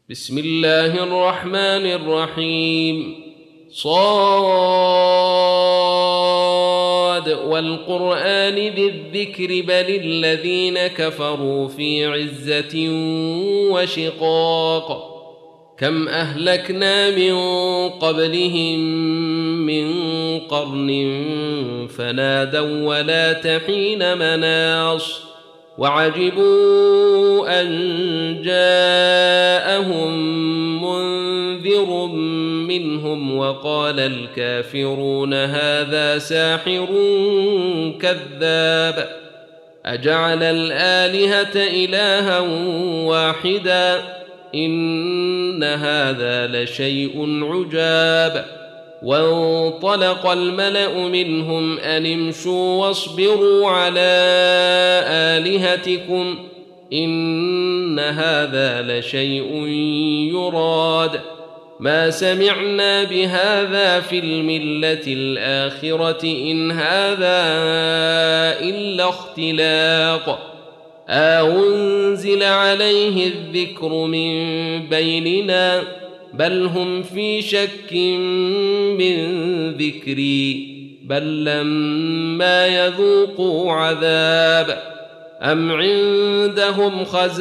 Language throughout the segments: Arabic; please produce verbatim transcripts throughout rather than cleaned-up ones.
بسم الله الرحمن الرحيم. صاد والقرآن ذي الذكر بل الذين كفروا في عزة وشقاق. كم أهلكنا من قبلهم من قرن فنادوا ولا تحين مناص وعجبوا أن جاءهم منذر منهم وقال الكافرون هذا ساحر كذاب أجعل الآلهة إلها واحدا إن هذا لشيء عجاب. وانطلق الملأ منهم أن امشوا واصبروا على آلهتكم إن هذا لشيء يراد ما سمعنا بهذا في الملة الآخرة إن هذا إلا اختلاق أنزل عليه الذكر من بيننا بل هم في شك من ذكري بل لما يذوقوا عذاب أم عندهم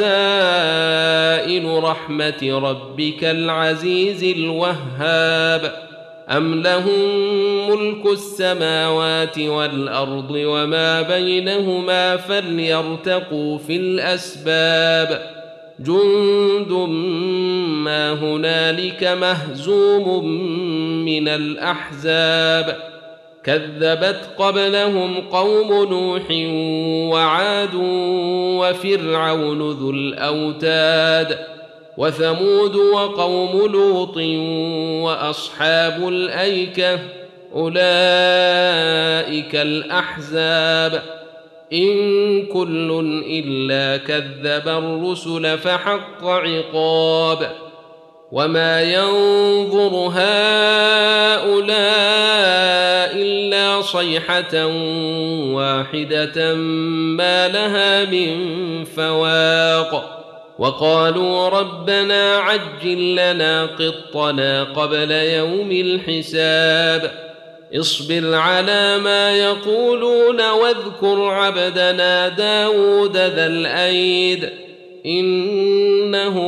خزائن رحمة ربك العزيز الوهاب أم لهم ملك السماوات والأرض وما بينهما فليرتقوا في الأسباب جند ما هنالك مهزوم من الأحزاب كذبت قبلهم قوم نوح وعاد وفرعون ذو الأوتاد وثمود وقوم لوط وأصحاب الأيكة أولئك الأحزاب إن كل إلا كذب الرسل فحق عقاب وما ينظر هؤلاء إلا صيحة واحدة ما لها من فواق وقالوا ربنا عجل لنا قطنا قبل يوم الحساب اصبر على ما يقولون واذكر عبدنا داود ذا الأيد إنه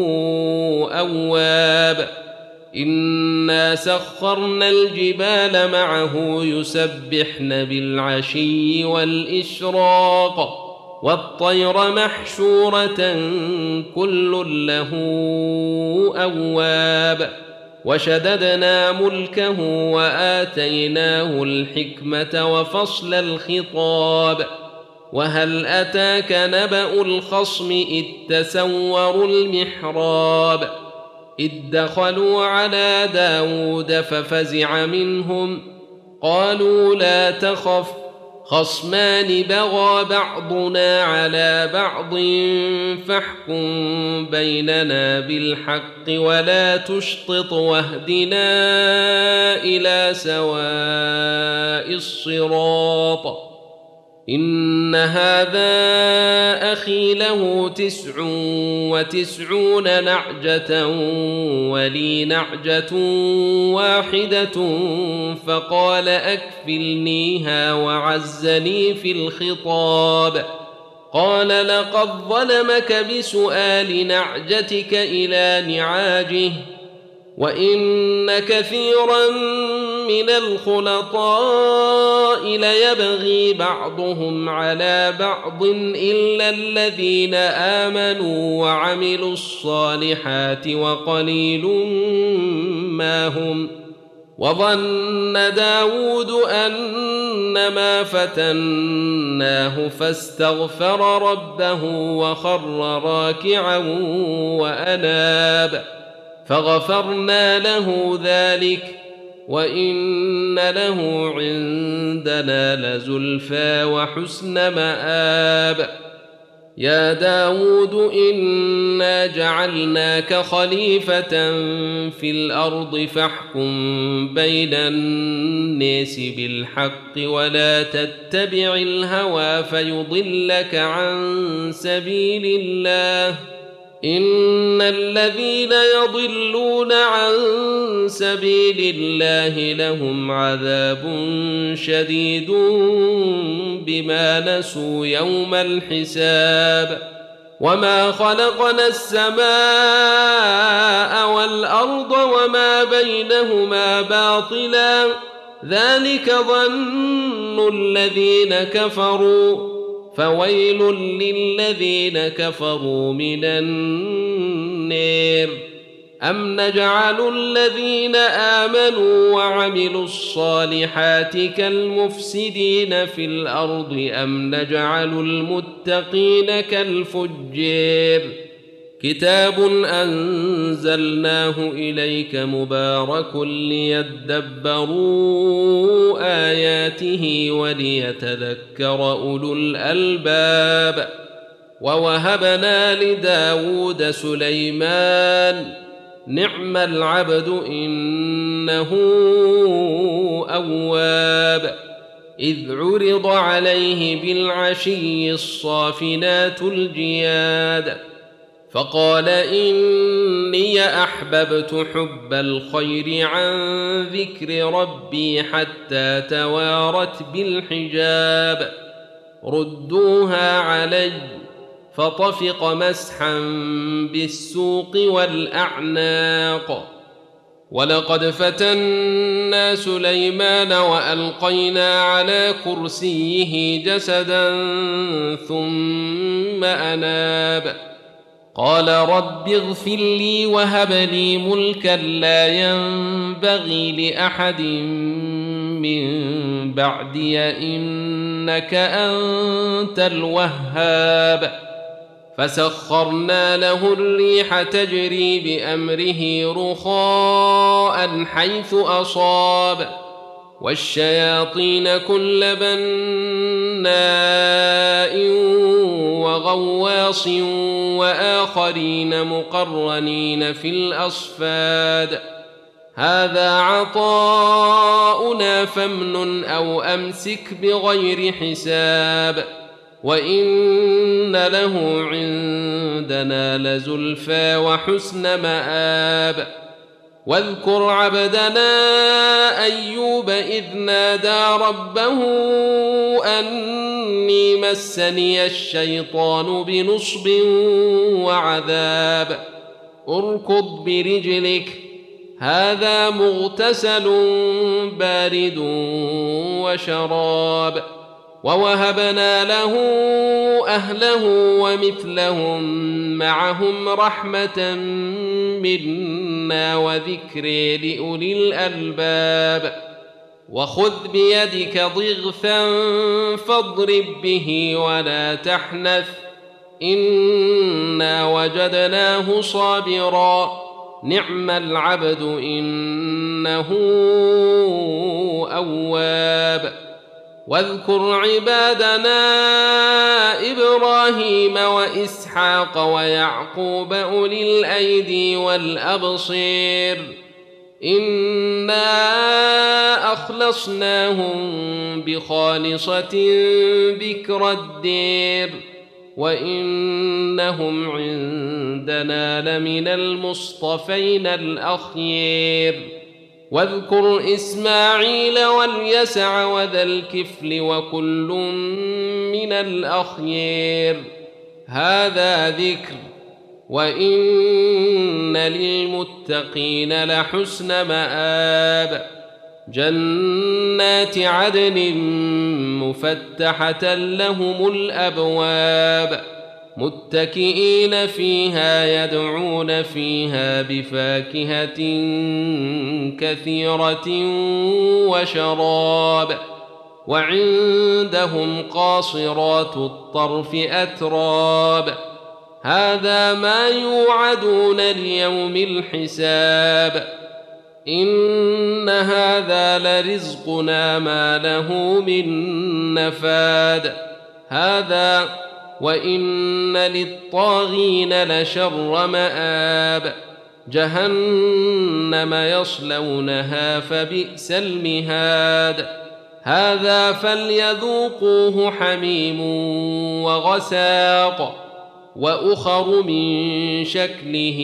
أواب إنا سخرنا الجبال معه يسبحن بالعشي والإشراق والطير محشورة كل له أواب وشددنا ملكه وآتيناه الحكمة وفصل الخطاب وهل أتاك نبأ الخصم إذ تسوروا المحراب إذ دخلوا على داود ففزع منهم قالوا لا تخف خصمان بغى بعضنا على بعض فاحكم بيننا بالحق ولا تشطط واهدنا إلى سواء الصراط إن هذا أخي له تسع وتسعون نعجة ولي نعجة واحدة فقال أكفلنيها وعزني في الخطاب قال لقد ظلمك بسؤال نعجتك إلى نعاجه وإن كثيرا من الخلطاء ليبغي بعضهم على بعض إلا الذين آمنوا وعملوا الصالحات وقليل ما هم وظن داود أنما فتناه فاستغفر ربه وخر راكعا وأناب فغفرنا له ذلك وإن له عندنا لزلفى وحسن مآب يا داود إنا جعلناك خليفة في الأرض فاحكم بين الناس بالحق ولا تتبع الهوى فيضلك عن سبيل الله إن الذين يضلون عن سبيل الله لهم عذاب شديد بما نسوا يوم الحساب وما خلقنا السماء والأرض وما بينهما باطلا ذلك ظن الذين كفروا فويل للذين كفروا من النار أم نجعل الذين آمنوا وعملوا الصالحات كالمفسدين في الأرض أم نجعل المتقين كالفجار كتاب أنزلناه إليك مبارك ليدبروا آياته وليتذكر أولو الألباب ووهبنا لداود سليمان نعم العبد إنه أواب إذ عرض عليه بالعشي الصافنات الجياد فقال إني أحببت حب الخير عن ذكر ربي حتى توارت بالحجاب ردوها علي فطفق مسحا بالسوق والأعناق ولقد فتنا سليمان وألقينا على كرسيه جسدا ثم أناب قال رب اغفر لي وهب لي ملكا لا ينبغي لأحد من بعدي إنك أنت الوهاب فسخرنا له الريح تجري بأمره رخاء حيث أصاب والشياطين كل بناء وغواص وآخرين مقرنين في الأصفاد هذا عطاؤنا فامنن أو أمسك بغير حساب وإن له عندنا لزلفى وحسن مآب واذكر عبدنا أيوب إذ نادى ربه أني مسني الشيطان بنصب وعذاب اركض برجلك هذا مغتسل بارد وشراب ووهبنا له أهله ومثلهم معهم رحمة منا وذكر لأولي الألباب وخذ بيدك ضغثا فاضرب به ولا تحنث إنا وجدناه صابرا نعم العبد إنه أواب واذكر عبادنا إبراهيم وإسحاق ويعقوب أولي الأيدي والأبصير إنا أخلصناهم بخالصة ذكر الدير وإنهم عندنا لمن المصطفين الأخيار واذكر إسماعيل واليسع وذا الكفل وكل من الأخيار هذا ذكر وإن للمتقين لحسن مآب جنات عدن مفتحة لهم الأبواب متكئين فيها يدعون فيها بفاكهة كثيرة وشراب وعندهم قاصرات الطرف أتراب هذا ما يوعدون ليوم الحساب إن هذا لرزقنا ما له من نفاد هذا وإن للطاغين لشر مآب جهنم يصلونها فبئس المهاد هذا فليذوقوه حميم وغساق وأخر من شكله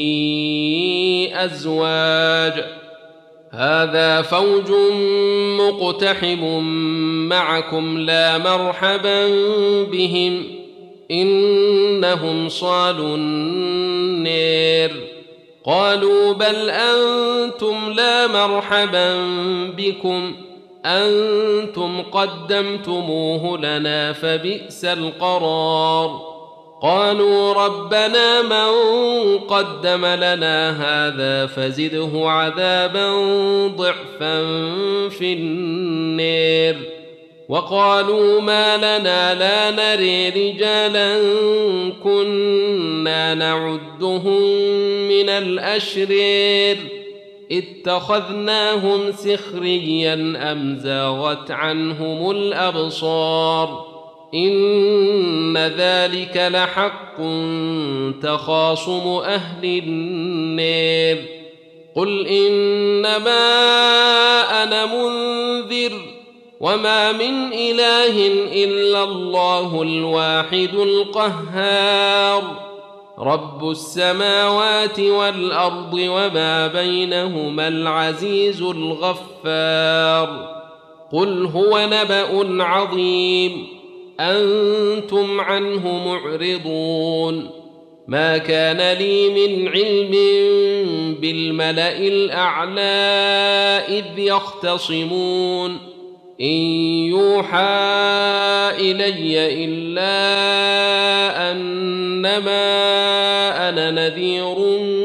أزواج هذا فوج مقتحم معكم لا مرحبا بهم إنهم صالوا النير قالوا بل أنتم لا مرحبا بكم أنتم قدمتموه لنا فبئس القرار قالوا ربنا من قدم لنا هذا فزده عذابا ضعفا في النير وقالوا ما لنا لا نري رجالا كنا نعدهم من الأشرير اتخذناهم سخريا أم زاغت عنهم الأبصار إن ذلك لحق تخاصم أهل النير قل إنما أنا منذر وما من إله إلا الله الواحد القهار رب السماوات والأرض وما بينهما العزيز الغفار قل هو نبأ عظيم أنتم عنه معرضون ما كان لي من علم بالملأ الأعلى إذ يختصمون إن يوحى إلي إلا أنما أنا نذير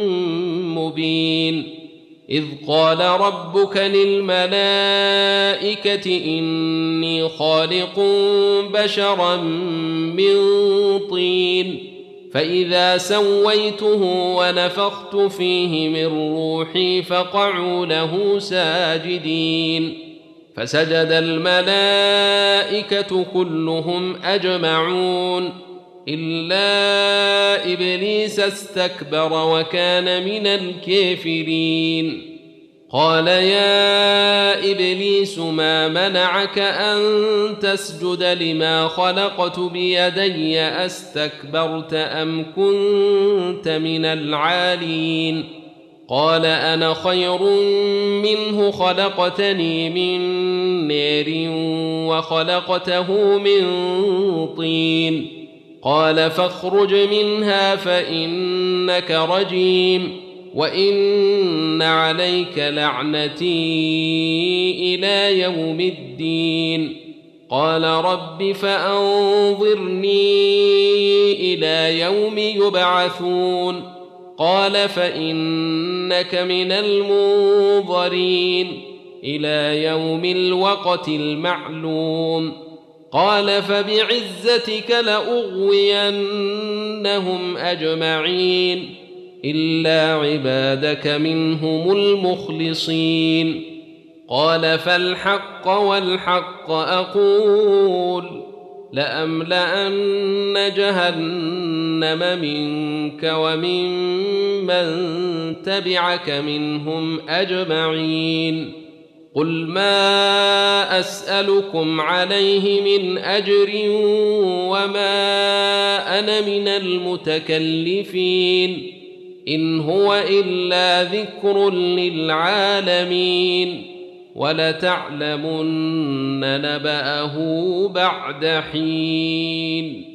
مبين إذ قال ربك للملائكة إني خالق بشرا من طين فإذا سويته ونفخت فيه من روحي فقعوا له ساجدين فسجد الملائكة كلهم أجمعون إلا إبليس استكبر وكان من الكافرين قال يا إبليس ما منعك أن تسجد لما خلقت بيدي أستكبرت أم كنت من العالين قال أنا خير منه خلقتني من نار وخلقته من طين قال فاخرج منها فإنك رجيم وإن عليك لعنتي إلى يوم الدين قال رب فأنظرني إلى يوم يبعثون قال فإنك من المنظرين إلى يوم الوقت المعلوم قال فبعزتك لأغوينهم أجمعين إلا عبادك منهم المخلصين قال فالحق والحق أقول لأملأن جهنم منك ومن من تبعك منهم أجمعين قل ما أسألكم عليه من أجر وما أنا من المتكلفين إن هو إلا ذكر للعالمين ولتعلمن نبأه بعد حين